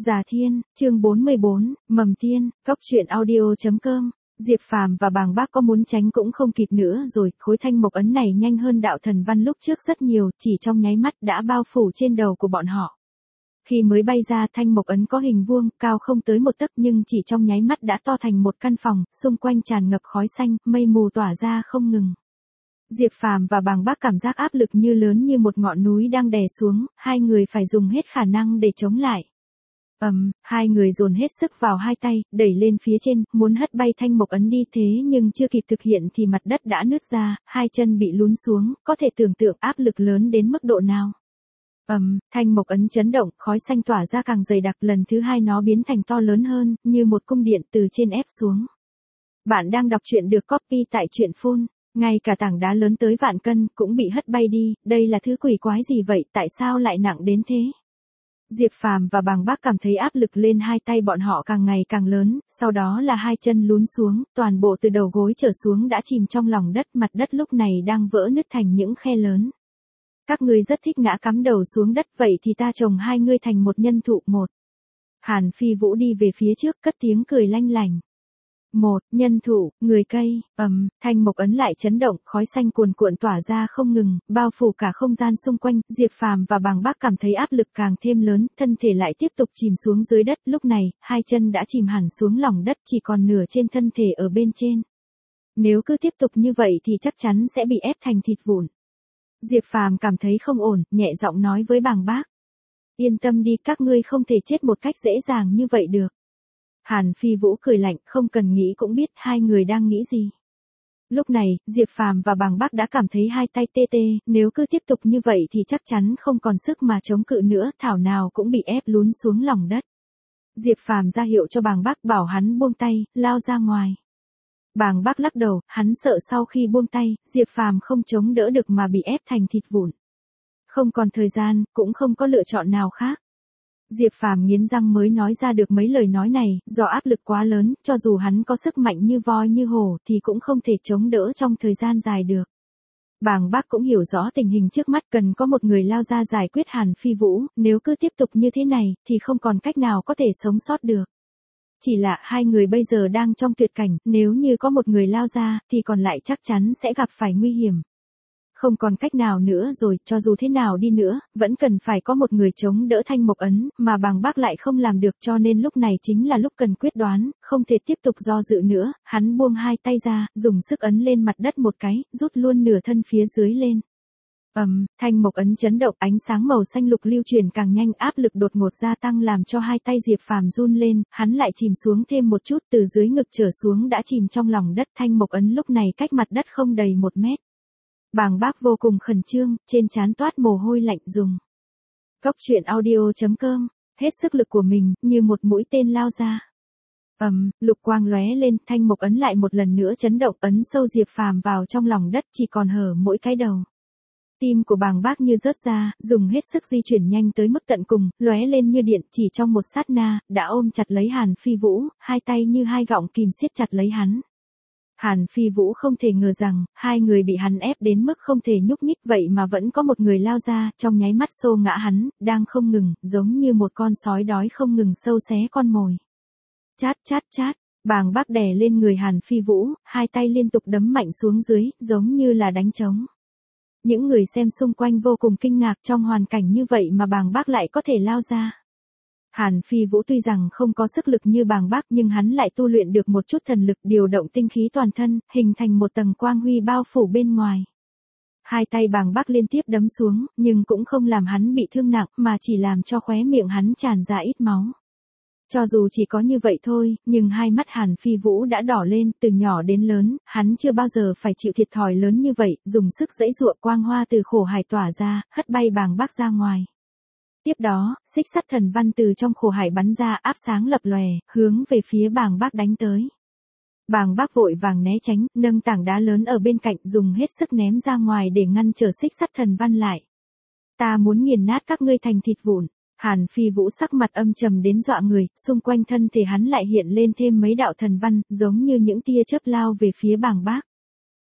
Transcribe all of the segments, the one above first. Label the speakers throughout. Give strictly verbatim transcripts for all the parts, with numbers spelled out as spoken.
Speaker 1: Già Thiên, chương bốn mươi bốn, Mầm Tiên, Cốc truyện audio chấm com. Diệp Phàm và Bàng Bác có muốn tránh cũng không kịp nữa rồi, khối thanh mộc ấn này nhanh hơn đạo thần văn lúc trước rất nhiều, chỉ trong nháy mắt đã bao phủ trên đầu của bọn họ. Khi mới bay ra, thanh mộc ấn có hình vuông, cao không tới một tấc nhưng chỉ trong nháy mắt đã to thành một căn phòng, xung quanh tràn ngập khói xanh, mây mù tỏa ra không ngừng. Diệp Phàm và Bàng Bác cảm giác áp lực như lớn như một ngọn núi đang đè xuống, hai người phải dùng hết khả năng để chống lại. Ầm, um, hai người dồn hết sức vào hai tay, đẩy lên phía trên, muốn hất bay thanh mộc ấn đi thế nhưng chưa kịp thực hiện thì mặt đất đã nứt ra, hai chân bị lún xuống, có thể tưởng tượng áp lực lớn đến mức độ nào. Ầm, um, thanh mộc ấn chấn động, khói xanh tỏa ra càng dày đặc, lần thứ hai nó biến thành to lớn hơn, như một cung điện từ trên ép xuống. Bạn đang đọc truyện được copy tại truyện phone. Ngay cả tảng đá lớn tới vạn cân cũng bị hất bay đi, đây là thứ quỷ quái gì vậy, tại sao lại nặng đến thế? Diệp Phàm và Bàng Bác cảm thấy áp lực lên hai tay bọn họ càng ngày càng lớn, sau đó là hai chân lún xuống, toàn bộ từ đầu gối trở xuống đã chìm trong lòng đất, mặt đất lúc này đang vỡ nứt thành những khe lớn. Các ngươi rất thích ngã cắm đầu xuống đất, vậy thì ta trồng hai ngươi thành một nhân thụ một. Hàn Phi Vũ đi về phía trước, cất tiếng cười lanh lảnh. Một, nhân thụ, người cây, ầm, um, thanh mộc ấn lại chấn động, khói xanh cuồn cuộn tỏa ra không ngừng, bao phủ cả không gian xung quanh, Diệp Phàm và Bàng Bác cảm thấy áp lực càng thêm lớn, thân thể lại tiếp tục chìm xuống dưới đất, lúc này, hai chân đã chìm hẳn xuống lòng đất, chỉ còn nửa trên thân thể ở bên trên. Nếu cứ tiếp tục như vậy thì chắc chắn sẽ bị ép thành thịt vụn. Diệp Phàm cảm thấy không ổn, nhẹ giọng nói với Bàng Bác. Yên tâm đi, các ngươi không thể chết một cách dễ dàng như vậy được. Hàn Phi Vũ cười lạnh, không cần nghĩ cũng biết hai người đang nghĩ gì. Lúc này, Diệp Phàm và Bàng Bác đã cảm thấy hai tay tê tê, nếu cứ tiếp tục như vậy thì chắc chắn không còn sức mà chống cự nữa, thảo nào cũng bị ép lún xuống lòng đất. Diệp Phàm ra hiệu cho Bàng Bác bảo hắn buông tay, lao ra ngoài. Bàng Bác lắc đầu, hắn sợ sau khi buông tay, Diệp Phàm không chống đỡ được mà bị ép thành thịt vụn. Không còn thời gian, cũng không có lựa chọn nào khác. Diệp Phàm nghiến răng mới nói ra được mấy lời nói này, do áp lực quá lớn, cho dù hắn có sức mạnh như voi như hổ thì cũng không thể chống đỡ trong thời gian dài được. Bàng Bác cũng hiểu rõ tình hình trước mắt, cần có một người lao ra giải quyết Hàn Phi Vũ, nếu cứ tiếp tục như thế này thì không còn cách nào có thể sống sót được. Chỉ là hai người bây giờ đang trong tuyệt cảnh, nếu như có một người lao ra thì còn lại chắc chắn sẽ gặp phải nguy hiểm. Không còn cách nào nữa rồi, cho dù thế nào đi nữa, vẫn cần phải có một người chống đỡ thanh mộc ấn, mà Bàng Bác lại không làm được, cho nên lúc này chính là lúc cần quyết đoán, không thể tiếp tục do dự nữa, hắn buông hai tay ra, dùng sức ấn lên mặt đất một cái, rút luôn nửa thân phía dưới lên. Ầm, um, thanh mộc ấn chấn động, ánh sáng màu xanh lục lưu truyền càng nhanh, áp lực đột ngột gia tăng làm cho hai tay Diệp Phàm run lên, hắn lại chìm xuống thêm một chút, từ dưới ngực trở xuống đã chìm trong lòng đất, thanh mộc ấn lúc này cách mặt đất không đầy một mét. Bàng Bác vô cùng khẩn trương, trên trán toát mồ hôi lạnh dùng. Cốc truyện audio chấm com, hết sức lực của mình, như một mũi tên lao ra. Ầm, um, lục quang lóe lên, thanh mộc ấn lại một lần nữa chấn động, ấn sâu Diệp Phàm vào trong lòng đất, chỉ còn hở mỗi cái đầu. Tim của Bàng Bác như rớt ra, dùng hết sức di chuyển nhanh tới mức tận cùng, lóe lên như điện, chỉ trong một sát na, đã ôm chặt lấy Hàn Phi Vũ, hai tay như hai gọng kìm siết chặt lấy hắn. Hàn Phi Vũ không thể ngờ rằng, hai người bị hắn ép đến mức không thể nhúc nhích, vậy mà vẫn có một người lao ra, trong nháy mắt xô ngã hắn, đang không ngừng, giống như một con sói đói không ngừng sâu xé con mồi. Chát chát chát, Bàng Bác đè lên người Hàn Phi Vũ, hai tay liên tục đấm mạnh xuống dưới, giống như là đánh trống. Những người xem xung quanh vô cùng kinh ngạc, trong hoàn cảnh như vậy mà Bàng Bác lại có thể lao ra. Hàn Phi Vũ tuy rằng không có sức lực như Bàng Bác nhưng hắn lại tu luyện được một chút thần lực, điều động tinh khí toàn thân, hình thành một tầng quang huy bao phủ bên ngoài. Hai tay Bàng Bác liên tiếp đấm xuống, nhưng cũng không làm hắn bị thương nặng, mà chỉ làm cho khóe miệng hắn tràn ra ít máu. Cho dù chỉ có như vậy thôi, nhưng hai mắt Hàn Phi Vũ đã đỏ lên, từ nhỏ đến lớn, hắn chưa bao giờ phải chịu thiệt thòi lớn như vậy, dùng sức giãy giụa, quang hoa từ khổ hải tỏa ra, hất bay Bàng Bác ra ngoài. Tiếp đó, xích sắt thần văn từ trong khổ hải bắn ra, áp sáng lập lòe, hướng về phía Bàng Bác đánh tới. Bàng Bác vội vàng né tránh, nâng tảng đá lớn ở bên cạnh, dùng hết sức ném ra ngoài để ngăn trở xích sắt thần văn lại. Ta muốn nghiền nát các ngươi thành thịt vụn. Hàn Phi Vũ sắc mặt âm trầm đến dọa người, xung quanh thân thể hắn lại hiện lên thêm mấy đạo thần văn, giống như những tia chớp lao về phía Bàng Bác.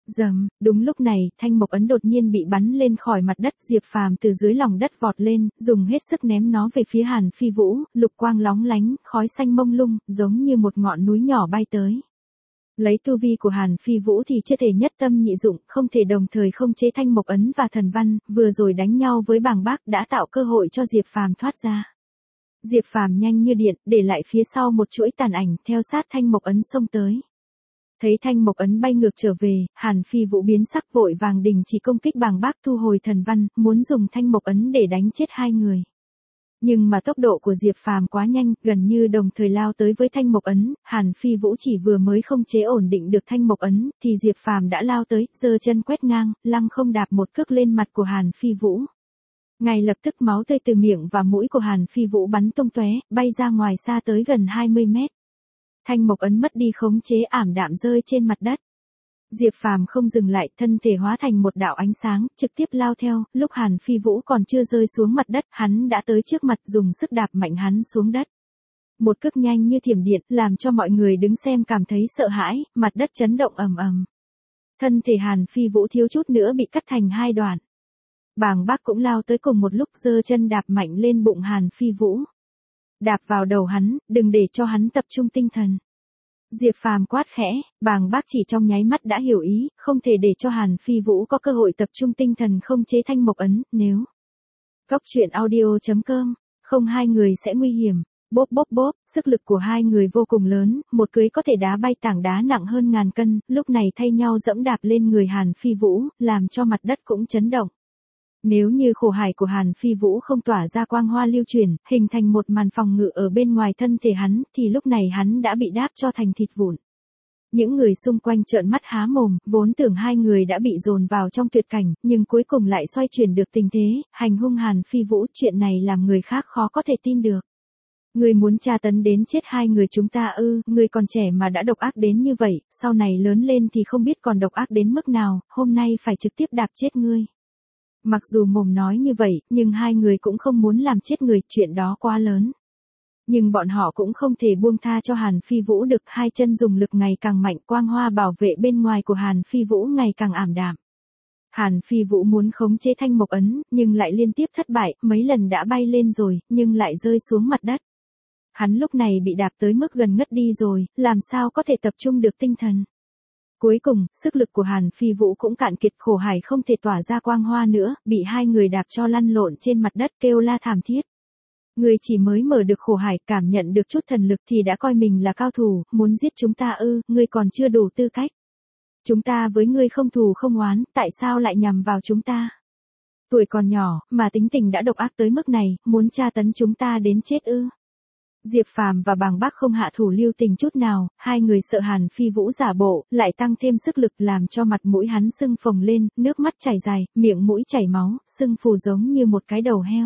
Speaker 1: Rầm, đúng lúc này, thanh mộc ấn đột nhiên bị bắn lên khỏi mặt đất, Diệp Phàm từ dưới lòng đất vọt lên, dùng hết sức ném nó về phía Hàn Phi Vũ, lục quang lóng lánh, khói xanh mông lung, giống như một ngọn núi nhỏ bay tới. Lấy tu vi của Hàn Phi Vũ thì chưa thể nhất tâm nhị dụng, không thể đồng thời không chế thanh mộc ấn và thần văn, vừa rồi đánh nhau với Bàng Bác đã tạo cơ hội cho Diệp Phàm thoát ra. Diệp Phàm nhanh như điện, để lại phía sau một chuỗi tàn ảnh, theo sát thanh mộc ấn xông tới. Thấy thanh mộc ấn bay ngược trở về, Hàn Phi Vũ biến sắc vội vàng đình chỉ công kích Bàng Bác thu hồi thần văn, muốn dùng thanh mộc ấn để đánh chết hai người. Nhưng mà tốc độ của Diệp Phàm quá nhanh, gần như đồng thời lao tới với thanh mộc ấn, Hàn Phi Vũ chỉ vừa mới không chế ổn định được thanh mộc ấn, thì Diệp Phàm đã lao tới, giơ chân quét ngang, lăng không đạp một cước lên mặt của Hàn Phi Vũ. Ngay lập tức máu tươi từ miệng và mũi của Hàn Phi Vũ bắn tung tóe, bay ra ngoài xa tới gần hai mươi mét. Thanh mộc ấn mất đi khống chế, ảm đạm rơi trên mặt đất. Diệp Phàm không dừng lại, thân thể hóa thành một đạo ánh sáng, trực tiếp lao theo, lúc Hàn Phi Vũ còn chưa rơi xuống mặt đất, hắn đã tới trước mặt, dùng sức đạp mạnh hắn xuống đất. Một cước nhanh như thiểm điện, làm cho mọi người đứng xem cảm thấy sợ hãi, mặt đất chấn động ầm ầm. Thân thể Hàn Phi Vũ thiếu chút nữa bị cắt thành hai đoạn. Bàng Bác cũng lao tới cùng một lúc, giơ chân đạp mạnh lên bụng Hàn Phi Vũ. Đạp vào đầu hắn, đừng để cho hắn tập trung tinh thần. Diệp Phàm quát khẽ, Bàng Bác chỉ trong nháy mắt đã hiểu ý, không thể để cho Hàn Phi Vũ có cơ hội tập trung tinh thần không chế thanh mộc ấn, nếu. Cốc truyện audio chấm com, không hai người sẽ nguy hiểm. Bốp bốp bốp, sức lực của hai người vô cùng lớn, một cưới có thể đá bay tảng đá nặng hơn ngàn cân, lúc này thay nhau dẫm đạp lên người Hàn Phi Vũ, làm cho mặt đất cũng chấn động. Nếu như khổ hải của Hàn Phi Vũ không tỏa ra quang hoa lưu chuyển, hình thành một màn phòng ngự ở bên ngoài thân thể hắn, thì lúc này hắn đã bị đáp cho thành thịt vụn. Những người xung quanh trợn mắt há mồm, vốn tưởng hai người đã bị dồn vào trong tuyệt cảnh, nhưng cuối cùng lại xoay chuyển được tình thế, hành hung Hàn Phi Vũ, chuyện này làm người khác khó có thể tin được. Ngươi muốn tra tấn đến chết hai người chúng ta ư, ngươi còn trẻ mà đã độc ác đến như vậy, sau này lớn lên thì không biết còn độc ác đến mức nào, hôm nay phải trực tiếp đạp chết ngươi. Mặc dù mồm nói như vậy, nhưng hai người cũng không muốn làm chết người, chuyện đó quá lớn. Nhưng bọn họ cũng không thể buông tha cho Hàn Phi Vũ được, hai chân dùng lực ngày càng mạnh, quang hoa bảo vệ bên ngoài của Hàn Phi Vũ ngày càng ảm đạm. Hàn Phi Vũ muốn khống chế thanh mộc ấn, nhưng lại liên tiếp thất bại, mấy lần đã bay lên rồi, nhưng lại rơi xuống mặt đất. Hắn lúc này bị đạp tới mức gần ngất đi rồi, làm sao có thể tập trung được tinh thần. Cuối cùng, sức lực của Hàn Phi Vũ cũng cạn kiệt, khổ hải không thể tỏa ra quang hoa nữa, bị hai người đạp cho lăn lộn trên mặt đất, kêu la thảm thiết. Người chỉ mới mở được khổ hải, cảm nhận được chút thần lực thì đã coi mình là cao thủ, muốn giết chúng ta ư, ngươi còn chưa đủ tư cách. Chúng ta với ngươi không thù không oán, tại sao lại nhằm vào chúng ta? Tuổi còn nhỏ, mà tính tình đã độc ác tới mức này, muốn tra tấn chúng ta đến chết ư? Diệp Phàm và Bàng Bác không hạ thủ lưu tình chút nào, hai người sợ Hàn Phi Vũ giả bộ, lại tăng thêm sức lực làm cho mặt mũi hắn sưng phồng lên, nước mắt chảy dài, miệng mũi chảy máu, sưng phù giống như một cái đầu heo.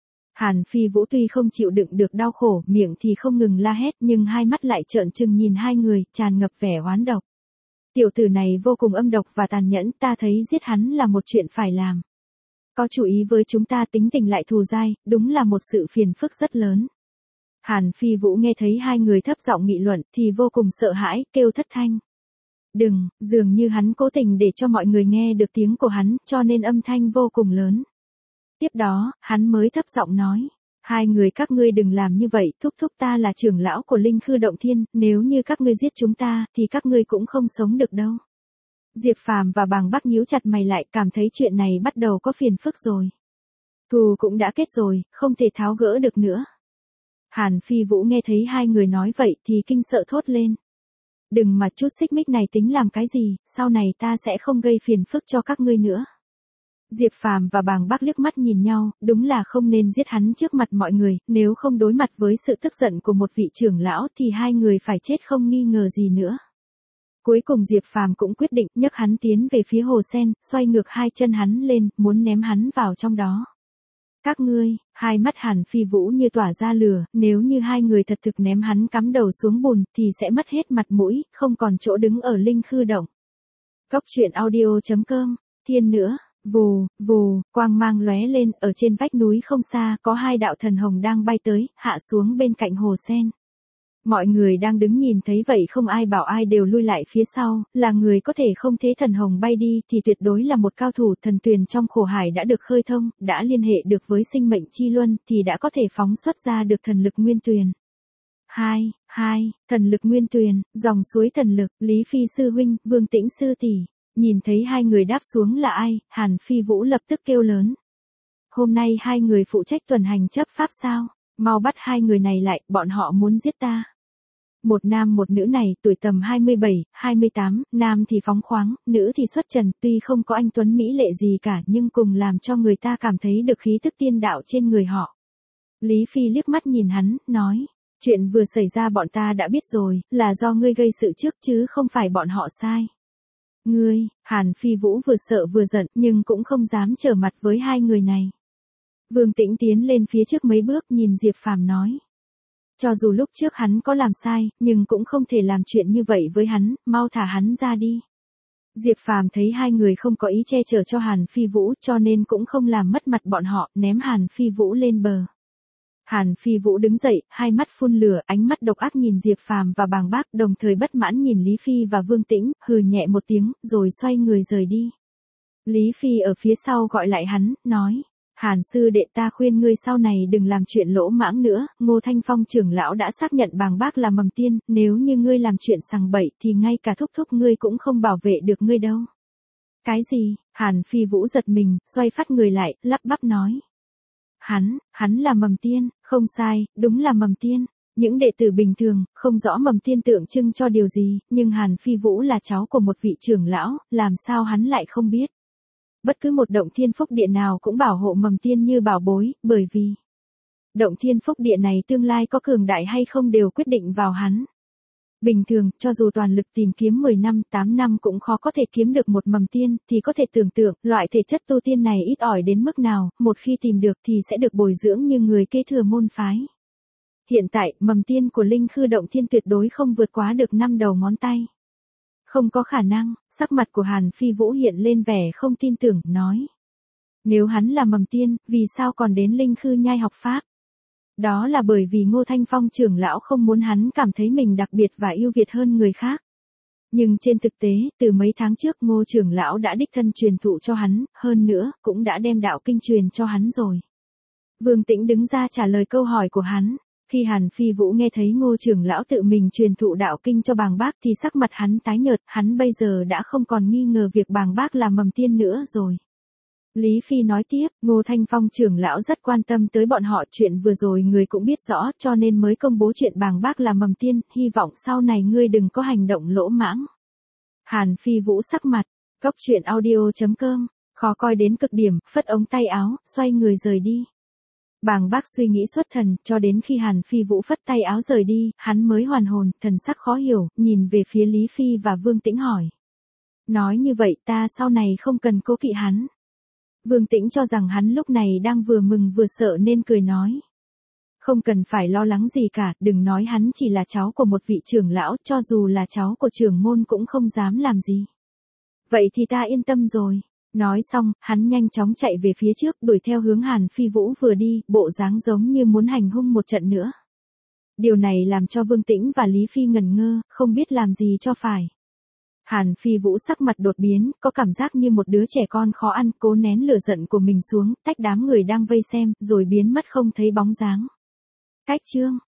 Speaker 1: Hàn Phi Vũ tuy không chịu đựng được đau khổ, miệng thì không ngừng la hét, nhưng hai mắt lại trợn trừng nhìn hai người, tràn ngập vẻ oán độc. Tiểu tử này vô cùng âm độc và tàn nhẫn, ta thấy giết hắn là một chuyện phải làm. Có chú ý với chúng ta, tính tình lại thù dai, đúng là một sự phiền phức rất lớn. Hàn Phi Vũ nghe thấy hai người thấp giọng nghị luận thì vô cùng sợ hãi, kêu thất thanh. Đừng, dường như hắn cố tình để cho mọi người nghe được tiếng của hắn, cho nên âm thanh vô cùng lớn. Tiếp đó, hắn mới thấp giọng nói, hai người các ngươi đừng làm như vậy, thúc thúc ta là trưởng lão của Linh Khư Động Thiên, nếu như các ngươi giết chúng ta, thì các ngươi cũng không sống được đâu. Diệp Phàm và Bàng Bác nhíu chặt mày lại, cảm thấy chuyện này bắt đầu có phiền phức rồi. Thù cũng đã kết rồi, không thể tháo gỡ được nữa. Hàn Phi Vũ nghe thấy hai người nói vậy thì kinh sợ thốt lên. Đừng mà chút xích mích này tính làm cái gì, sau này ta sẽ không gây phiền phức cho các ngươi nữa. Diệp Phàm và Bàng Bác liếc mắt nhìn nhau, đúng là không nên giết hắn trước mặt mọi người, nếu không đối mặt với sự tức giận của một vị trưởng lão thì hai người phải chết không nghi ngờ gì nữa. Cuối cùng Diệp Phàm cũng quyết định nhấc hắn tiến về phía hồ sen, xoay ngược hai chân hắn lên, muốn ném hắn vào trong đó. Các ngươi, hai mắt Hàn Phi Vũ như tỏa ra lửa, nếu như hai người thật thực ném hắn cắm đầu xuống bùn thì sẽ mất hết mặt mũi, không còn chỗ đứng ở Linh Khư Động. Cốc truyện audio chấm com, thiên nữa, vù, vù, quang mang lóe lên, ở trên vách núi không xa, có hai đạo thần hồng đang bay tới, hạ xuống bên cạnh hồ sen. Mọi người đang đứng nhìn thấy vậy không ai bảo ai đều lui lại phía sau, là người có thể không thế thần hồng bay đi thì tuyệt đối là một cao thủ. Thần tuyền trong khổ hải đã được khơi thông, đã liên hệ được với sinh mệnh chi luân thì đã có thể phóng xuất ra được thần lực nguyên tuyền. Hai, hai, thần lực nguyên tuyền, dòng suối thần lực, Lý Phi sư huynh, Vương Tĩnh sư tỷ. Nhìn thấy hai người đáp xuống là ai, Hàn Phi Vũ lập tức kêu lớn. Hôm nay hai người phụ trách tuần hành chấp pháp sao? Mau bắt hai người này lại, bọn họ muốn giết ta. Một nam một nữ này tuổi tầm hai mươi bảy, hai mươi tám, nam thì phóng khoáng, nữ thì xuất trần, tuy không có anh tuấn mỹ lệ gì cả nhưng cùng làm cho người ta cảm thấy được khí tức tiên đạo trên người họ. Lý Phi liếc mắt nhìn hắn, nói, chuyện vừa xảy ra bọn ta đã biết rồi, là do ngươi gây sự trước chứ không phải bọn họ sai. Ngươi, Hàn Phi Vũ vừa sợ vừa giận nhưng cũng không dám trở mặt với hai người này. Vương Tĩnh tiến lên phía trước mấy bước nhìn Diệp Phàm nói. Cho dù lúc trước hắn có làm sai, nhưng cũng không thể làm chuyện như vậy với hắn, mau thả hắn ra đi. Diệp Phàm thấy hai người không có ý che chở cho Hàn Phi Vũ cho nên cũng không làm mất mặt bọn họ, ném Hàn Phi Vũ lên bờ. Hàn Phi Vũ đứng dậy, hai mắt phun lửa, ánh mắt độc ác nhìn Diệp Phàm và Bàng Bác, đồng thời bất mãn nhìn Lý Phi và Vương Tĩnh, hừ nhẹ một tiếng, rồi xoay người rời đi. Lý Phi ở phía sau gọi lại hắn, nói. Hàn sư đệ, ta khuyên ngươi sau này đừng làm chuyện lỗ mãng nữa, Ngô Thanh Phong trưởng lão đã xác nhận Bàng Bác là mầm tiên, nếu như ngươi làm chuyện sằng bậy thì ngay cả thúc thúc ngươi cũng không bảo vệ được ngươi đâu. Cái gì? Hàn Phi Vũ giật mình, xoay phát người lại, lắp bắp nói. Hắn, hắn là mầm tiên, không sai, đúng là mầm tiên. Những đệ tử bình thường, không rõ mầm tiên tượng trưng cho điều gì, nhưng Hàn Phi Vũ là cháu của một vị trưởng lão, làm sao hắn lại không biết. Bất cứ một động thiên phúc địa nào cũng bảo hộ mầm tiên như bảo bối, bởi vì động thiên phúc địa này tương lai có cường đại hay không đều quyết định vào hắn. Bình thường, cho dù toàn lực tìm kiếm mười năm, tám năm cũng khó có thể kiếm được một mầm tiên, thì có thể tưởng tượng, loại thể chất tu tiên này ít ỏi đến mức nào, một khi tìm được thì sẽ được bồi dưỡng như người kế thừa môn phái. Hiện tại, mầm tiên của Linh Khư Động Thiên tuyệt đối không vượt quá được năm đầu ngón tay. Không có khả năng, sắc mặt của Hàn Phi Vũ hiện lên vẻ không tin tưởng, nói. Nếu hắn là mầm tiên, vì sao còn đến Linh Khư Nhai học pháp? Đó là bởi vì Ngô Thanh Phong trưởng lão không muốn hắn cảm thấy mình đặc biệt và ưu việt hơn người khác. Nhưng trên thực tế, từ mấy tháng trước Ngô trưởng lão đã đích thân truyền thụ cho hắn, hơn nữa, cũng đã đem đạo kinh truyền cho hắn rồi. Vương Tĩnh đứng ra trả lời câu hỏi của hắn. Khi Hàn Phi Vũ nghe thấy Ngô trưởng lão tự mình truyền thụ đạo kinh cho Bàng Bác thì sắc mặt hắn tái nhợt, hắn bây giờ đã không còn nghi ngờ việc Bàng Bác là mầm tiên nữa rồi. Lý Phi nói tiếp, Ngô Thanh Phong trưởng lão rất quan tâm tới bọn họ, chuyện vừa rồi người cũng biết rõ cho nên mới công bố chuyện Bàng Bác là mầm tiên, hy vọng sau này ngươi đừng có hành động lỗ mãng. Hàn Phi Vũ sắc mặt, cốc truyện audio chấm com, khó coi đến cực điểm, phất ống tay áo, xoay người rời đi. Bàng Bác suy nghĩ xuất thần, cho đến khi Hàn Phi Vũ phất tay áo rời đi, hắn mới hoàn hồn, thần sắc khó hiểu, nhìn về phía Lý Phi và Vương Tĩnh hỏi. Nói như vậy ta sau này không cần cố kỵ hắn. Vương Tĩnh cho rằng hắn lúc này đang vừa mừng vừa sợ nên cười nói. Không cần phải lo lắng gì cả, đừng nói hắn chỉ là cháu của một vị trưởng lão, cho dù là cháu của trưởng môn cũng không dám làm gì. Vậy thì ta yên tâm rồi. Nói xong, hắn nhanh chóng chạy về phía trước, đuổi theo hướng Hàn Phi Vũ vừa đi, bộ dáng giống như muốn hành hung một trận nữa. Điều này làm cho Vương Tĩnh và Lý Phi ngẩn ngơ, không biết làm gì cho phải. Hàn Phi Vũ sắc mặt đột biến, có cảm giác như một đứa trẻ con khó ăn, cố nén lửa giận của mình xuống, tách đám người đang vây xem, rồi biến mất không thấy bóng dáng. Cách chương